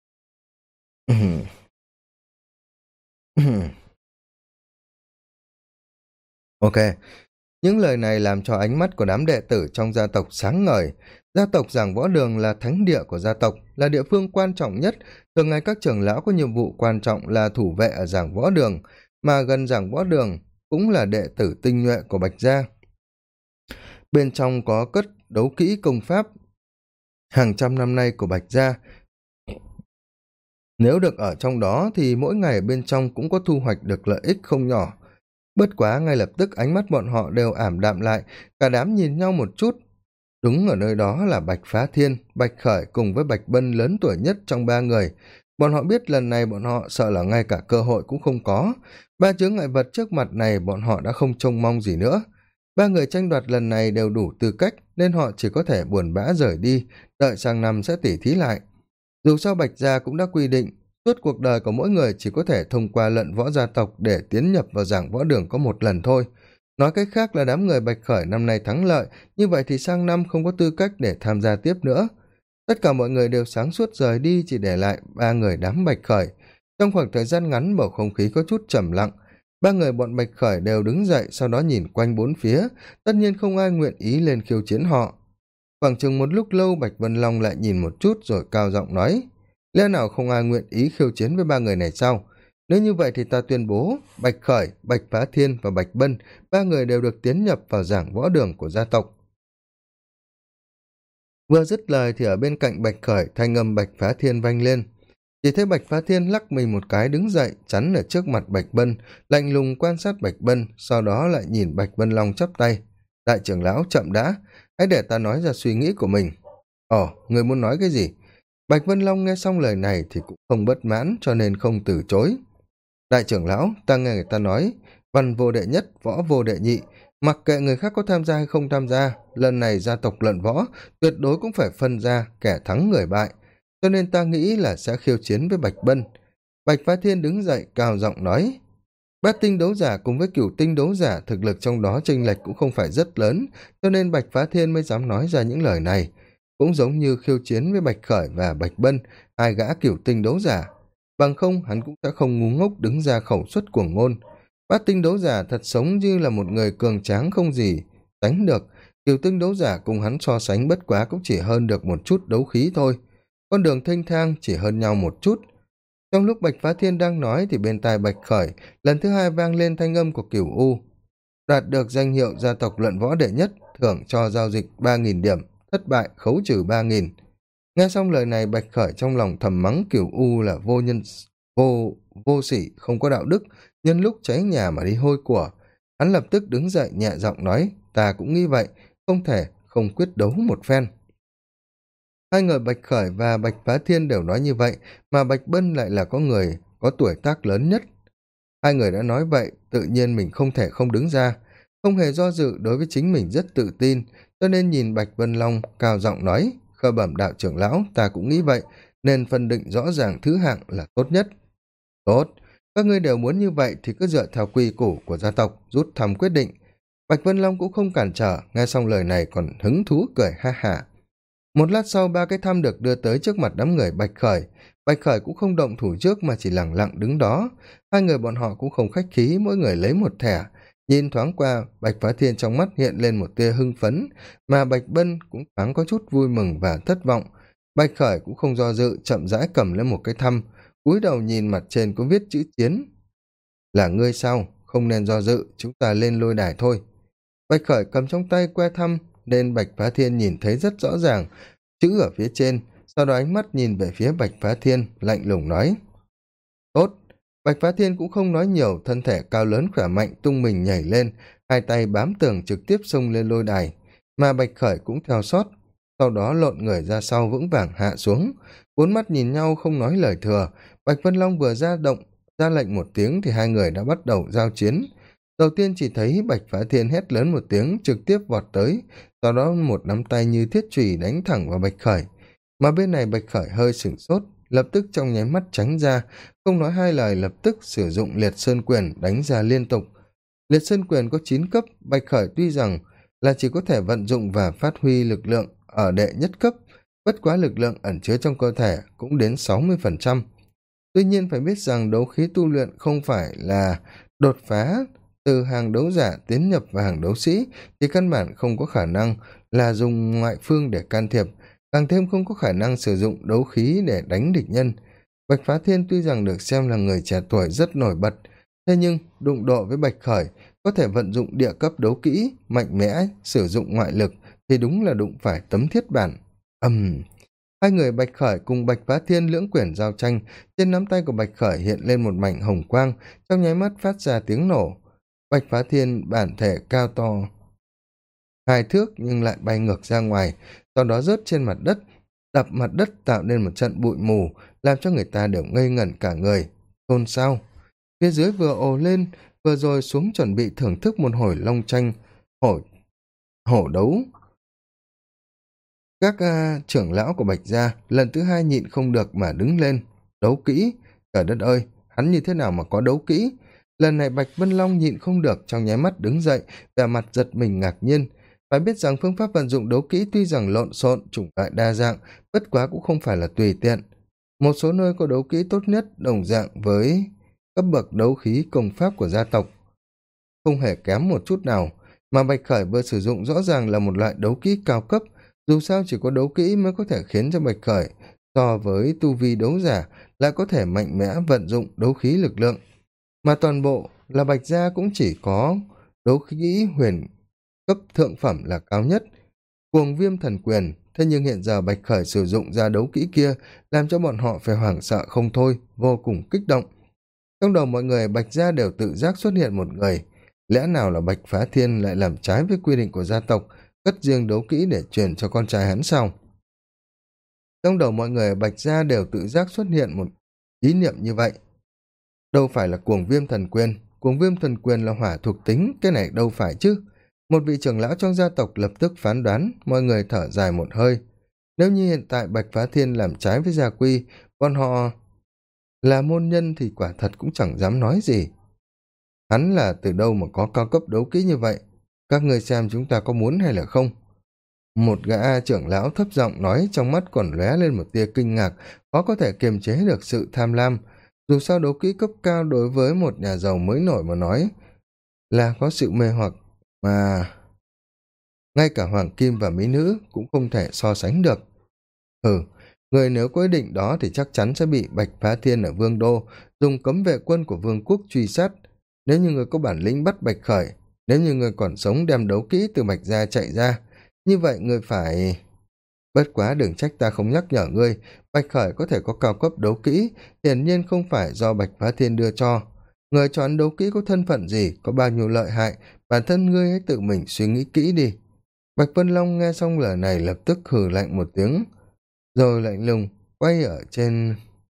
Ok, những lời này làm cho ánh mắt của đám đệ tử trong gia tộc sáng ngời. Gia tộc Giảng Võ Đường là thánh địa của gia tộc, là địa phương quan trọng nhất. Thường ngày các trưởng lão có nhiệm vụ quan trọng là thủ vệ ở Giảng Võ Đường, mà gần Giảng Võ Đường cũng là đệ tử tinh nhuệ của Bạch gia. Bên trong có cất đấu kỹ công pháp hàng trăm năm nay của Bạch gia. Nếu được ở trong đó thì mỗi ngày bên trong cũng có thu hoạch được lợi ích không nhỏ. Bất quá ngay lập tức ánh mắt bọn họ đều ảm đạm lại, cả đám nhìn nhau một chút. Đúng ở nơi đó là Bạch Phá Thiên, Bạch Khởi cùng với Bạch Bân lớn tuổi nhất trong 3 người. Bọn họ biết lần này bọn họ sợ là ngay cả cơ hội cũng không có. 3 chướng ngại vật trước mặt này bọn họ đã không trông mong gì nữa. 3 người tranh đoạt lần này đều đủ tư cách nên họ chỉ có thể buồn bã rời đi, đợi sang năm sẽ tỉ thí lại. Dù sao Bạch gia cũng đã quy định, suốt cuộc đời của mỗi người chỉ có thể thông qua Luận Võ gia tộc để tiến nhập vào Giảng Võ Đường có một lần thôi. Nói cách khác là đám người Bạch Khởi năm nay thắng lợi, như vậy thì sang năm không có tư cách để tham gia tiếp nữa. Tất cả mọi người đều sáng suốt rời đi, chỉ để lại 3 người đám Bạch Khởi. Trong khoảng thời gian ngắn bầu không khí có chút trầm lặng. 3 người bọn Bạch Khởi đều đứng dậy, sau đó nhìn quanh bốn phía, tất nhiên không ai nguyện ý lên khiêu chiến họ. Khoảng chừng một lúc lâu Bạch Vân Long lại nhìn một chút rồi cao giọng nói, lẽ nào không ai nguyện ý khiêu chiến với 3 người này sao? Nếu như vậy thì ta tuyên bố Bạch Khởi, Bạch Phá Thiên và Bạch Bân, ba người đều được tiến nhập vào giảng võ đường của gia tộc. Vừa dứt lời thì ở bên cạnh Bạch Khởi, thanh âm Bạch Phá Thiên vang lên. Chỉ thấy Bạch Phá Thiên lắc mình một cái đứng dậy, chắn ở trước mặt Bạch Bân, lạnh lùng quan sát Bạch Bân, sau đó lại nhìn Bạch Vân Long chắp tay. Đại trưởng lão, chậm đã, hãy để ta nói ra suy nghĩ của mình. Ồ, người muốn nói cái gì? Bạch Vân Long nghe xong lời này thì cũng không bất mãn, cho nên không từ chối. Đại trưởng lão, ta nghe người ta nói, văn vô đệ nhất, võ vô đệ nhị, mặc kệ người khác có tham gia hay không tham gia, lần này gia tộc luận võ tuyệt đối cũng phải phân ra kẻ thắng người bại, cho nên ta nghĩ là sẽ khiêu chiến với Bạch Bân. Bạch Phá Thiên đứng dậy cao giọng nói. Bát tinh đấu giả cùng với cửu tinh đấu giả thực lực trong đó chênh lệch cũng không phải rất lớn, cho nên Bạch Phá Thiên mới dám nói ra những lời này, cũng giống như khiêu chiến với Bạch Khởi và Bạch Bân, hai gã cửu tinh đấu giả. Bằng không hắn cũng sẽ không ngu ngốc đứng ra khẩu suất cuồng ngôn. Bát tinh đấu giả thật sống như là một người cường tráng không gì sánh được, cửu tinh đấu giả cùng hắn so sánh bất quá cũng chỉ hơn được một chút đấu khí thôi, con đường thênh thang chỉ hơn nhau một chút. Trong lúc Bạch Phá Thiên đang nói thì bên tai Bạch Khởi lần thứ hai vang lên thanh âm của Cửu U. Đạt được danh hiệu gia tộc luận võ đệ nhất, thưởng cho giao dịch 3.000 điểm, thất bại khấu trừ 3.000. Nghe xong lời này, Bạch Khởi trong lòng thầm mắng Cửu U là vô sỉ, không có đạo đức, nhân lúc cháy nhà mà đi hôi của. Hắn lập tức đứng dậy nhẹ giọng nói, ta cũng nghĩ vậy, không thể không quyết đấu một phen. Hai người Bạch Khởi và Bạch Phá Thiên đều nói như vậy, mà Bạch Bân lại là có người có tuổi tác lớn nhất. Hai người đã nói vậy, tự nhiên mình không thể không đứng ra, không hề do dự, đối với chính mình rất tự tin, cho nên nhìn Bạch Vân Long cao giọng nói, khơ bẩm đạo trưởng lão, ta cũng nghĩ vậy, nên phân định rõ ràng thứ hạng là tốt nhất. Tốt, các ngươi đều muốn như vậy thì cứ dựa theo quy củ của gia tộc, rút thăm quyết định. Bạch Vân Long cũng không cản trở, nghe xong lời này còn hứng thú cười ha hả. Một lát sau, ba cái thăm được đưa tới trước mặt đám người Bạch Khởi. Bạch Khởi cũng không động thủ trước mà chỉ lẳng lặng đứng đó. Hai người bọn họ cũng không khách khí, mỗi người lấy một thẻ. Nhìn thoáng qua, Bạch Phá Thiên trong mắt hiện lên một tia hưng phấn, mà Bạch Bân cũng thoáng có chút vui mừng và thất vọng. Bạch Khởi cũng không do dự, chậm rãi cầm lên một cái thăm, cúi đầu nhìn mặt trên có viết chữ chiến. Là ngươi sao? Không nên do dự, chúng ta lên lôi đài thôi. Bạch Khởi cầm trong tay que thăm, nên Bạch Phá Thiên nhìn thấy rất rõ ràng chữ ở phía trên, sau đó ánh mắt nhìn về phía Bạch Phá Thiên, lạnh lùng nói. Tốt. Bạch Phá Thiên cũng không nói nhiều, thân thể cao lớn khỏe mạnh tung mình nhảy lên, hai tay bám tường trực tiếp xông lên lôi đài, mà Bạch Khởi cũng theo sót, sau đó lộn người ra sau vững vàng hạ xuống. Bốn mắt nhìn nhau không nói lời thừa, Bạch Vân Long vừa ra lệnh một tiếng thì hai người đã bắt đầu giao chiến. Đầu tiên chỉ thấy Bạch Phá Thiên hét lớn một tiếng trực tiếp vọt tới, sau đó một nắm tay như thiết chùy đánh thẳng vào Bạch Khởi. Mà bên này Bạch Khởi hơi sửng sốt, lập tức trong nháy mắt tránh ra, không nói hai lời lập tức sử dụng liệt sơn quyền đánh ra liên tục. Liệt sơn quyền có 9 cấp, Bạch Khởi tuy rằng là chỉ có thể vận dụng và phát huy lực lượng ở đệ nhất cấp, bất quá lực lượng ẩn chứa trong cơ thể cũng đến 60%. Tuy nhiên phải biết rằng đấu khí tu luyện không phải là đột phá từ hàng đấu giả tiến nhập vào hàng đấu sĩ, thì căn bản không có khả năng là dùng ngoại phương để can thiệp, càng thêm không có khả năng sử dụng đấu khí để đánh địch nhân. Bạch Phá Thiên tuy rằng được xem là người trẻ tuổi rất nổi bật, thế nhưng đụng độ với Bạch Khởi có thể vận dụng địa cấp đấu kỹ mạnh mẽ, sử dụng ngoại lực thì đúng là đụng phải tấm thiết bản. Hai người Bạch Khởi cùng Bạch Phá Thiên lưỡng quyển giao tranh, trên nắm tay của Bạch Khởi hiện lên một mảnh hồng quang, trong nháy mắt phát ra tiếng nổ. Bạch Phá Thiên bản thể cao to 2 thước nhưng lại bay ngược ra ngoài, sau đó rớt trên mặt đất, đập mặt đất tạo nên một trận bụi mù, làm cho người ta đều ngây ngẩn cả người. Xôn xao. Phía dưới vừa ồ lên, vừa rồi xuống chuẩn bị thưởng thức một hồi long tranh, hổ đấu. Các trưởng lão của Bạch gia lần thứ hai nhịn không được mà đứng lên. Đấu kỹ? Trời đất ơi, hắn như thế nào mà có đấu kỹ? Lần này Bạch Vân Long nhịn không được, trong nháy mắt đứng dậy, vẻ mặt giật mình ngạc nhiên. Phải biết rằng phương pháp vận dụng đấu kỹ tuy rằng lộn xộn, chủng loại đa dạng, bất quá cũng không phải là tùy tiện. Một số nơi có đấu kỹ tốt nhất đồng dạng với cấp bậc đấu khí công pháp của gia tộc, không hề kém một chút nào, mà Bạch Khởi vừa sử dụng rõ ràng là một loại đấu kỹ cao cấp. Dù sao chỉ có đấu kỹ mới có thể khiến cho Bạch Khởi so với tu vi đấu giả lại có thể mạnh mẽ vận dụng đấu khí lực lượng, mà toàn bộ là Bạch Gia cũng chỉ có đấu khí huyền cấp thượng phẩm là cao nhất, cuồng viêm thần quyền. Thế nhưng hiện giờ Bạch Khởi sử dụng ra đấu kỹ kia làm cho bọn họ phải hoảng sợ không thôi, vô cùng kích động. Trong đầu mọi người Bạch Gia đều tự giác xuất hiện một người, lẽ nào là Bạch Phá Thiên lại làm trái với quy định của gia tộc, cất riêng đấu kỹ để truyền cho con trai hắn sao? Trong đầu mọi người Bạch Gia đều tự giác xuất hiện một ý niệm như vậy. Đâu phải là cuồng viêm thần quyền là hỏa thuộc tính, cái này đâu phải chứ. Một vị trưởng lão trong gia tộc lập tức phán đoán, mọi người thở dài một hơi. Nếu như hiện tại Bạch Phá Thiên làm trái với gia quy, bọn họ là môn nhân thì quả thật cũng chẳng dám nói gì. Hắn là từ đâu mà có cao cấp đấu kỹ như vậy? Các ngươi xem chúng ta có muốn hay là không? Một gã trưởng lão thấp giọng nói, trong mắt còn lóe lên một tia kinh ngạc, khó có thể kiềm chế được sự tham lam. Dù sao đấu kỹ cấp cao đối với một nhà giàu mới nổi mà nói là có sự mê hoặc mà ngay cả hoàng kim và mỹ nữ cũng không thể so sánh được. Người nếu có ý định đó thì chắc chắn sẽ bị Bạch Phá Thiên ở Vương Đô dùng cấm vệ quân của vương quốc truy sát. Nếu như người có bản lĩnh bắt Bạch Khởi, nếu như người còn sống đem đấu kỹ từ Bạch Gia chạy ra, như vậy người phải... Bất quá đừng trách ta không nhắc nhở ngươi, Bạch Khởi có thể có cao cấp đấu kỹ, hiển nhiên không phải do Bạch Phá Thiên đưa cho. Người chọn đấu kỹ có thân phận gì, có bao nhiêu lợi hại, bản thân ngươi hãy tự mình suy nghĩ kỹ đi. Bạch Vân Long nghe xong lời này lập tức hừ lạnh một tiếng, rồi lạnh lùng quay ở trên...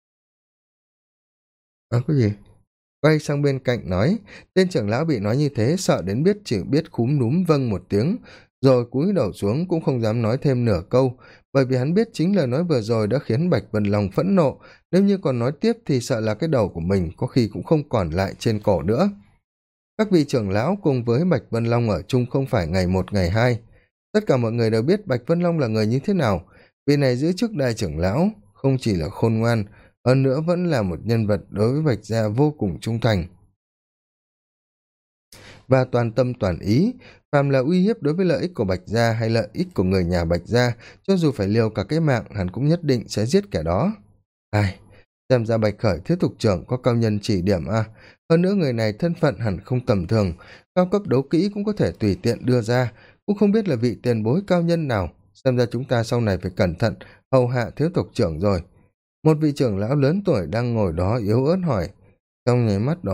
cái gì? Quay sang bên cạnh nói, tên trưởng lão bị nói như thế sợ đến chỉ biết khúm núm vâng một tiếng, rồi cúi đầu xuống cũng không dám nói thêm nửa câu, bởi vì hắn biết chính lời nói vừa rồi đã khiến Bạch Vân Long phẫn nộ, nếu như còn nói tiếp thì sợ là cái đầu của mình có khi cũng không còn lại trên cổ nữa. Các vị trưởng lão cùng với Bạch Vân Long ở chung không phải ngày một ngày hai, tất cả mọi người đều biết Bạch Vân Long là người như thế nào. Vị này giữ chức đại trưởng lão không chỉ là khôn ngoan, hơn nữa vẫn là một nhân vật đối với Bạch Gia vô cùng trung thành và toàn tâm toàn ý. Phàm là uy hiếp đối với lợi ích của Bạch Gia hay lợi ích của người nhà Bạch Gia, cho dù phải liều cả cái mạng, hắn cũng nhất định sẽ giết kẻ đó. Xem ra Bạch Khởi thiết thục trưởng có cao nhân chỉ điểm à. Hơn nữa người này thân phận hẳn không tầm thường, cao cấp đấu kỹ cũng có thể tùy tiện đưa ra, cũng không biết là vị tiền bối cao nhân nào. Xem ra chúng ta sau này phải cẩn thận hầu hạ thiếu tộc trưởng rồi. Một vị trưởng lão lớn tuổi đang ngồi đó yếu ớt hỏi. Trong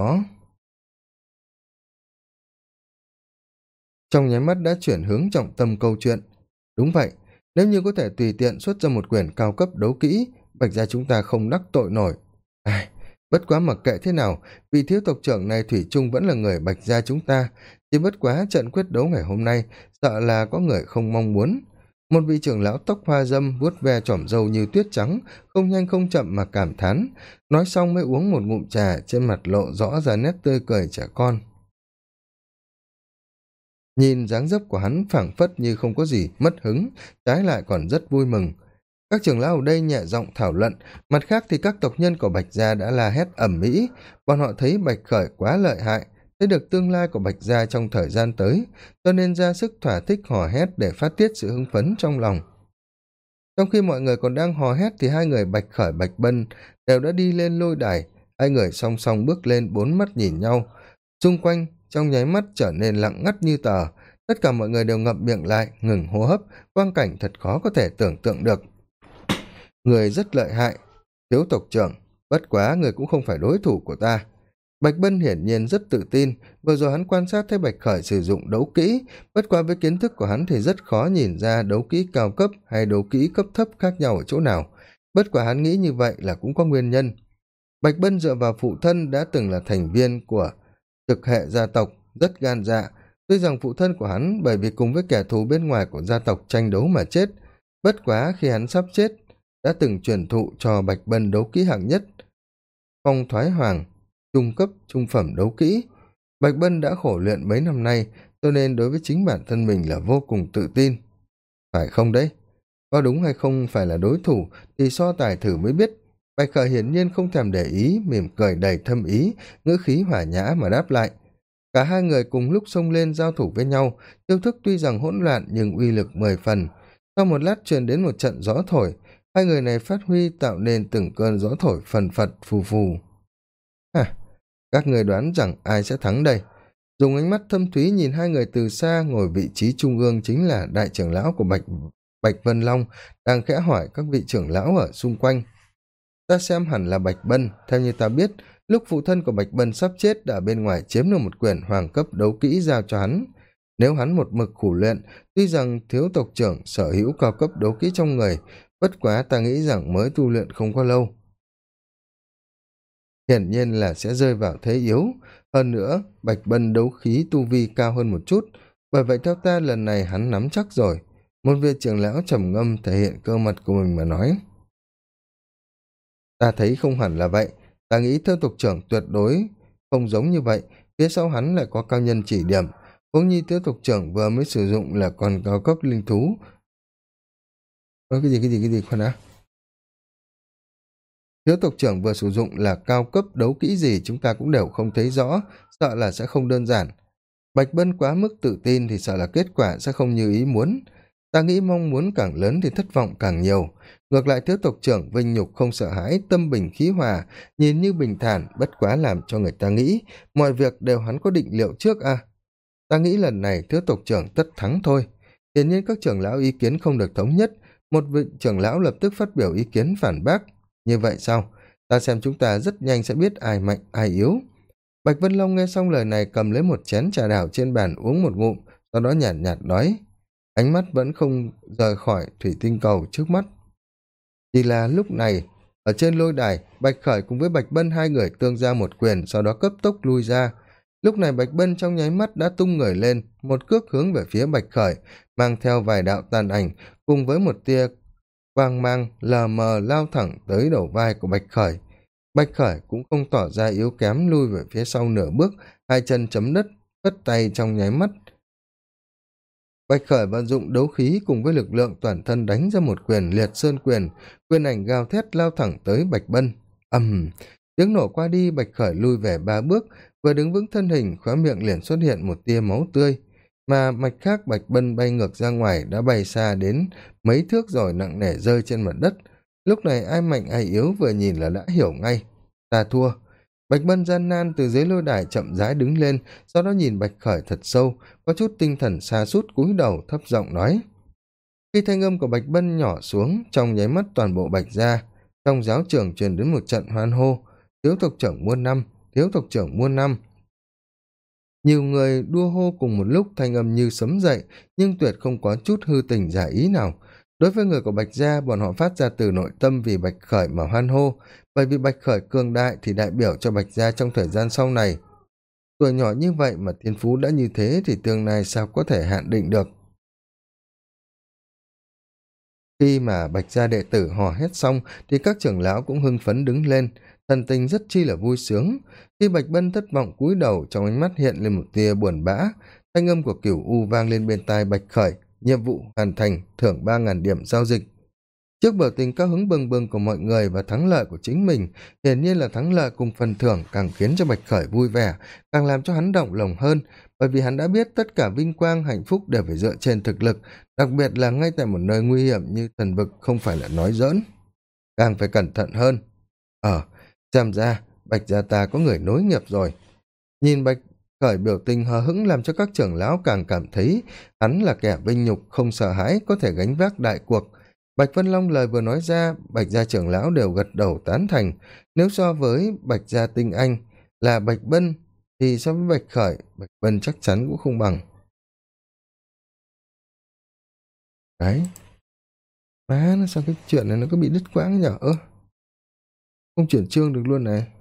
nháy mắt đã chuyển hướng trọng tâm câu chuyện. Đúng vậy, nếu như có thể tùy tiện xuất ra một quyển cao cấp đấu kỹ, Bạch Gia chúng ta không đắc tội nổi. Bất quá mặc kệ thế nào, vị thiếu tộc trưởng này thủy chung vẫn là người Bạch Gia chúng ta, chỉ bất quá trận quyết đấu ngày hôm nay sợ là có người không mong muốn. Một vị trưởng lão tóc hoa dâm vuốt ve chỏm râu như tuyết trắng, không nhanh không chậm mà cảm thán, nói xong mới uống một ngụm trà, trên mặt lộ rõ ra nét tươi cười trẻ con. Nhìn dáng dấp của hắn phảng phất như không có gì mất hứng, trái lại còn rất vui mừng. Các trưởng lão ở đây nhẹ giọng thảo luận, mặt khác thì các tộc nhân của Bạch Gia đã la hét ầm ĩ, bọn họ thấy Bạch Khởi quá lợi hại, thấy được tương lai của Bạch Gia trong thời gian tới, cho nên ra sức thỏa thích hò hét để phát tiết sự hưng phấn trong lòng. Trong khi mọi người còn đang hò hét thì hai người Bạch Khởi Bạch Bân đều đã đi lên lôi đài, hai người song song bước lên, bốn mắt nhìn nhau, xung quanh trong nháy mắt trở nên lặng ngắt như tờ, tất cả mọi người đều ngậm miệng lại, ngừng hô hấp, quang cảnh thật khó có thể tưởng tượng được. Người rất lợi hại, thiếu tộc trưởng, bất quá người cũng không phải đối thủ của ta. Bạch Bân hiển nhiên rất tự tin, vừa rồi hắn quan sát thấy Bạch Khởi sử dụng đấu kỹ, bất quá với kiến thức của hắn thì rất khó nhìn ra đấu kỹ cao cấp hay đấu kỹ cấp thấp khác nhau ở chỗ nào. Bất quá hắn nghĩ như vậy là cũng có nguyên nhân. Bạch Bân dựa vào phụ thân đã từng là thành viên của trực hệ gia tộc, rất gan dạ. Tuy rằng phụ thân của hắn bởi vì cùng với kẻ thù bên ngoài của gia tộc tranh đấu mà chết, bất quá khi hắn sắp chết đã từng truyền thụ cho Bạch Bân đấu kỹ hạng nhất, Phong Thoái Hoàng, trung cấp trung phẩm đấu kỹ. Bạch Bân đã khổ luyện mấy năm nay, cho nên đối với chính bản thân mình là vô cùng tự tin. Phải không đấy? Có đúng hay không phải là đối thủ thì so tài thử mới biết. Bạch Khởi hiển nhiên không thèm để ý, mỉm cười đầy thâm ý, ngữ khí hòa nhã mà đáp lại. Cả hai người cùng lúc xông lên giao thủ với nhau, chiêu thức tuy rằng hỗn loạn nhưng uy lực 10 phần. Sau một lát truyền đến một trận gió thổi, hai người này phát huy tạo nên từng cơn gió thổi phần phật phù phù. Hả, các người đoán rằng ai sẽ thắng đây? Dùng ánh mắt thâm thúy nhìn hai người từ xa, ngồi vị trí trung ương chính là đại trưởng lão của Bạch Vân Long, đang khẽ hỏi các vị trưởng lão ở xung quanh. Ta xem hẳn là Bạch Bân, theo như ta biết, lúc phụ thân của Bạch Bân sắp chết đã ở bên ngoài chiếm được một quyển hoàng cấp đấu kỹ giao cho hắn. Nếu hắn một mực khổ luyện, tuy rằng thiếu tộc trưởng sở hữu cao cấp đấu kỹ trong người, bất quá ta nghĩ rằng mới tu luyện không có lâu, hiển nhiên là sẽ rơi vào thế yếu. Hơn nữa, Bạch Bân đấu khí tu vi cao hơn một chút, bởi vậy theo ta lần này hắn nắm chắc rồi. Một vị trưởng lão trầm ngâm thể hiện cơ mật của mình mà nói. Ta thấy không hẳn là vậy, ta nghĩ theo tộc trưởng tuyệt đối không giống như vậy, phía sau hắn lại có cao nhân chỉ điểm, cũng như thiếu tộc trưởng vừa mới sử dụng là còn cao cấp linh thú. Cái gì khoan đã. Thiếu tộc trưởng vừa sử dụng là cao cấp đấu kỹ gì chúng ta cũng đều không thấy rõ, sợ là sẽ không đơn giản. Bạch Bân quá mức tự tin thì sợ là kết quả sẽ không như ý muốn. Ta nghĩ mong muốn càng lớn thì thất vọng càng nhiều. Ngược lại thiếu tộc trưởng vinh nhục không sợ hãi, tâm bình khí hòa, nhìn như bình thản, bất quá làm cho người ta nghĩ mọi việc đều hắn có định liệu trước à. Ta nghĩ lần này thiếu tộc trưởng tất thắng thôi. Hiển nhiên các trưởng lão ý kiến không được thống nhất, một vị trưởng lão lập tức phát biểu ý kiến phản bác. Như vậy sao? Ta xem chúng ta rất nhanh sẽ biết ai mạnh ai yếu. Bạch Vân Long nghe xong lời này cầm lấy một chén trà đảo trên bàn uống một ngụm, sau đó nhàn nhạt nói, ánh mắt vẫn không rời khỏi thủy tinh cầu trước mắt. Chỉ là lúc này, ở trên lôi đài, Bạch Khởi cùng với Bạch Bân hai người tương ra một quyền, sau đó cấp tốc lui ra. Lúc này Bạch Bân trong nháy mắt đã tung người lên, một cước hướng về phía Bạch Khởi, mang theo vài đạo tàn ảnh, cùng với một tia quang mang lờ mờ lao thẳng tới đầu vai của Bạch Khởi. Bạch Khởi cũng không tỏ ra yếu kém, lui về phía sau nửa bước, hai chân chấm đất, phất tay trong nháy mắt. Bạch Khởi vận dụng đấu khí cùng với lực lượng toàn thân đánh ra một quyền liệt sơn quyền, quyền ảnh gào thét lao thẳng tới Bạch Bân. Tiếng nổ qua đi, Bạch Khởi lui về 3 bước, vừa đứng vững thân hình, khóe miệng liền xuất hiện một tia máu tươi, mà mạch khác Bạch Bân bay ngược ra ngoài, đã bay xa đến mấy thước rồi nặng nề rơi trên mặt đất. Lúc này ai mạnh ai yếu vừa nhìn là đã hiểu ngay. Ta thua. Bạch Bân gian nan từ dưới lôi đài chậm rãi đứng lên, sau đó nhìn Bạch Khởi thật sâu, có chút tinh thần sa sút cúi đầu thấp giọng nói. Khi thanh âm của Bạch Bân nhỏ xuống, trong nháy mắt toàn bộ Bạch gia, trong giáo trường truyền đến một trận hoan hô, thiếu tộc trưởng muôn năm, thiếu tộc trưởng muôn năm. Nhiều người đua hô cùng một lúc, thanh âm như sấm dậy, nhưng tuyệt không có chút hư tình giả ý nào. Đối với người của Bạch gia, bọn họ phát ra từ nội tâm vì Bạch Khởi mà hoan hô, bởi vì Bạch Khởi cường đại thì đại biểu cho Bạch gia trong thời gian sau này. Tuổi nhỏ như vậy mà thiên phú đã như thế thì tương lai sao có thể hạn định được. Khi mà Bạch gia đệ tử hò hét xong thì các trưởng lão cũng hưng phấn đứng lên, thần tình rất chi là vui sướng. Khi Bạch Bân thất vọng cúi đầu, trong ánh mắt hiện lên một tia buồn bã, thanh âm của Cửu U vang lên bên tai Bạch Khởi, nhiệm vụ hoàn thành, thưởng 3.000 điểm giao dịch. Trước biểu tình cao hứng bừng bừng của mọi người và thắng lợi của chính mình, hiển nhiên là thắng lợi cùng phần thưởng càng khiến cho Bạch Khởi vui vẻ, càng làm cho hắn động lòng hơn, bởi vì hắn đã biết tất cả vinh quang hạnh phúc đều phải dựa trên thực lực, đặc biệt là ngay tại một nơi nguy hiểm như thần vực không phải là nói giỡn, càng phải cẩn thận hơn. Xem ra Bạch gia ta có người nối nghiệp rồi. Nhìn Bạch Khởi biểu tình hờ hững làm cho các trưởng lão càng cảm thấy hắn là kẻ vinh nhục không sợ hãi, có thể gánh vác đại cuộc. Bạch Vân Long lời vừa nói ra, Bạch gia trưởng lão đều gật đầu tán thành. Nếu so với Bạch gia tinh anh là Bạch Bân thì so với Bạch Khởi, Bạch Bân chắc chắn cũng không bằng. Đấy, nó sao cái chuyện này nó có bị đứt quãng nhở? Không chuyển chương được luôn này.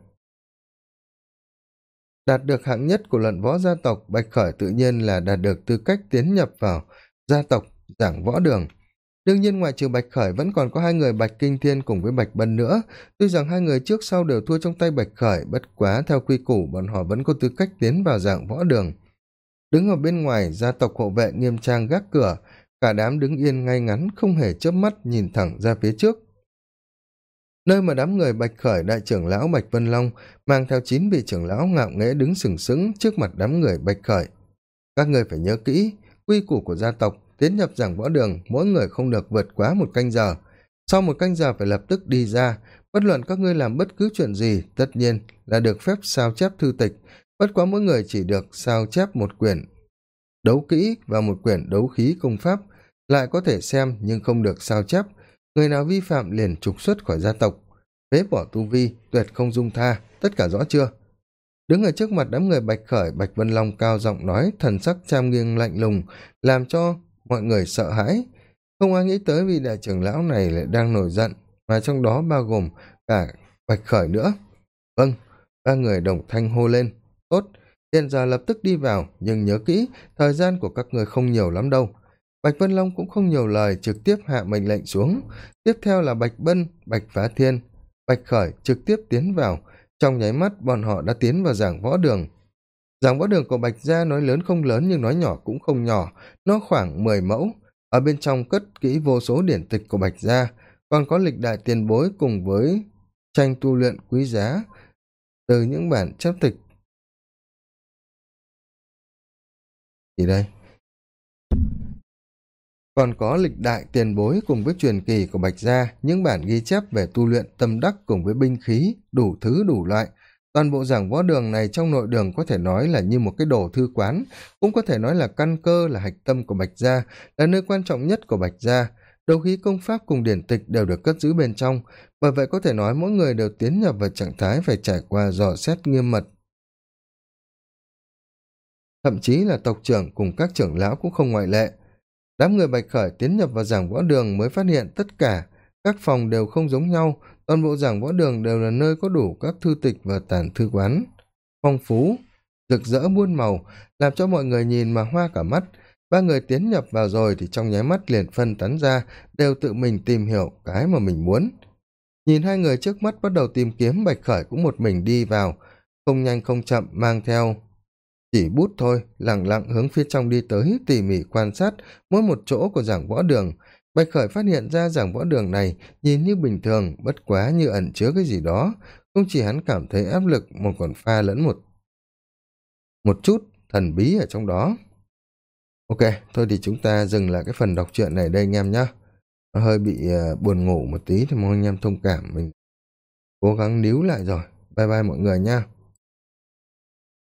Đạt được hạng nhất của luận võ gia tộc, Bạch Khởi tự nhiên là đạt được tư cách tiến nhập vào gia tộc giảng võ đường. Đương nhiên ngoại trừ Bạch Khởi vẫn còn có hai người Bạch Kinh Thiên cùng với Bạch Bân nữa. Tuy rằng hai người trước sau đều thua trong tay Bạch Khởi, bất quá theo quy củ bọn họ vẫn có tư cách tiến vào giảng võ đường. Đứng ở bên ngoài, gia tộc hộ vệ nghiêm trang gác cửa, cả đám đứng yên ngay ngắn không hề chớp mắt nhìn thẳng ra phía trước. Nơi mà đám người Bạch Khởi đại trưởng lão Bạch Vân Long mang theo 9 vị trưởng lão ngạo nghễ đứng sừng sững trước mặt đám người Bạch Khởi. Các người phải nhớ kỹ, quy củ của gia tộc, tiến nhập giảng võ đường, mỗi người không được vượt quá 1 canh giờ. sau 1 canh giờ phải lập tức đi ra, bất luận các ngươi làm bất cứ chuyện gì tất nhiên là được phép sao chép thư tịch, bất quá mỗi người chỉ được sao chép 1 quyển đấu kỹ và 1 quyển đấu khí công pháp, lại có thể xem nhưng không được sao chép, người nào vi phạm liền trục xuất khỏi gia tộc, phế bỏ tu vi, tuyệt không dung tha, tất cả rõ chưa? Đứng ở trước mặt đám người Bạch Khởi, Bạch Vân Long cao giọng nói, thần sắc trang nghiêm lạnh lùng, làm cho mọi người sợ hãi. Không ai nghĩ tới vị đại trưởng lão này lại đang nổi giận, mà trong đó bao gồm cả Bạch Khởi nữa. Vâng, 3 người đồng thanh hô lên. Tốt, hiện giờ lập tức đi vào, nhưng nhớ kỹ, thời gian của các người không nhiều lắm đâu. Bạch Vân Long cũng không nhiều lời, trực tiếp hạ mệnh lệnh xuống. Tiếp theo là Bạch Bân, Bạch Phá Thiên, Bạch Khởi trực tiếp tiến vào. Trong nháy mắt bọn họ đã tiến vào giảng võ đường. Giảng võ đường của Bạch gia nói lớn không lớn nhưng nói nhỏ cũng không nhỏ, nó khoảng 10 mẫu. Ở bên trong cất kỹ vô số điển tịch của Bạch gia, còn có lịch đại tiền bối cùng với tranh tu luyện quý giá từ những bản chép tịch. Thì đây, còn có lịch đại tiền bối cùng với truyền kỳ của Bạch gia, những bản ghi chép về tu luyện tâm đắc cùng với binh khí, đủ thứ đủ loại. Toàn bộ giảng võ đường này trong nội đường có thể nói là như một cái đồ thư quán, cũng có thể nói là căn cơ, là hạch tâm của Bạch gia, là nơi quan trọng nhất của Bạch gia. Đấu khí công pháp cùng điển tịch đều được cất giữ bên trong, bởi vậy có thể nói mỗi người đều tiến nhập vào trạng thái phải trải qua dò xét nghiêm mật. Thậm chí là tộc trưởng cùng các trưởng lão cũng không ngoại lệ. Đám người Bạch Khởi tiến nhập vào giảng võ đường mới phát hiện tất cả các phòng đều không giống nhau, toàn bộ giảng võ đường đều là nơi có đủ các thư tịch và tản thư quán phong phú, rực rỡ muôn màu, làm cho mọi người nhìn mà hoa cả mắt. 3 người tiến nhập vào rồi thì trong nháy mắt liền phân tán ra, đều tự mình tìm hiểu cái mà mình muốn. Nhìn 2 người trước mắt bắt đầu tìm kiếm, Bạch Khởi cũng một mình đi vào, không nhanh không chậm, mang theo chỉ bút thôi, lẳng lặng hướng phía trong đi tới, tỉ mỉ quan sát mỗi một chỗ của giảng võ đường. Bạch Khởi phát hiện ra giảng võ đường này nhìn như bình thường, bất quá như ẩn chứa cái gì đó, không chỉ hắn cảm thấy áp lực mà còn pha lẫn một chút thần bí ở trong đó. Ok, thôi thì chúng ta dừng lại cái phần đọc truyện này đây anh em nhé. Nó hơi bị buồn ngủ một tí thì mong anh em thông cảm, mình cố gắng níu lại rồi. Bye bye mọi người nha.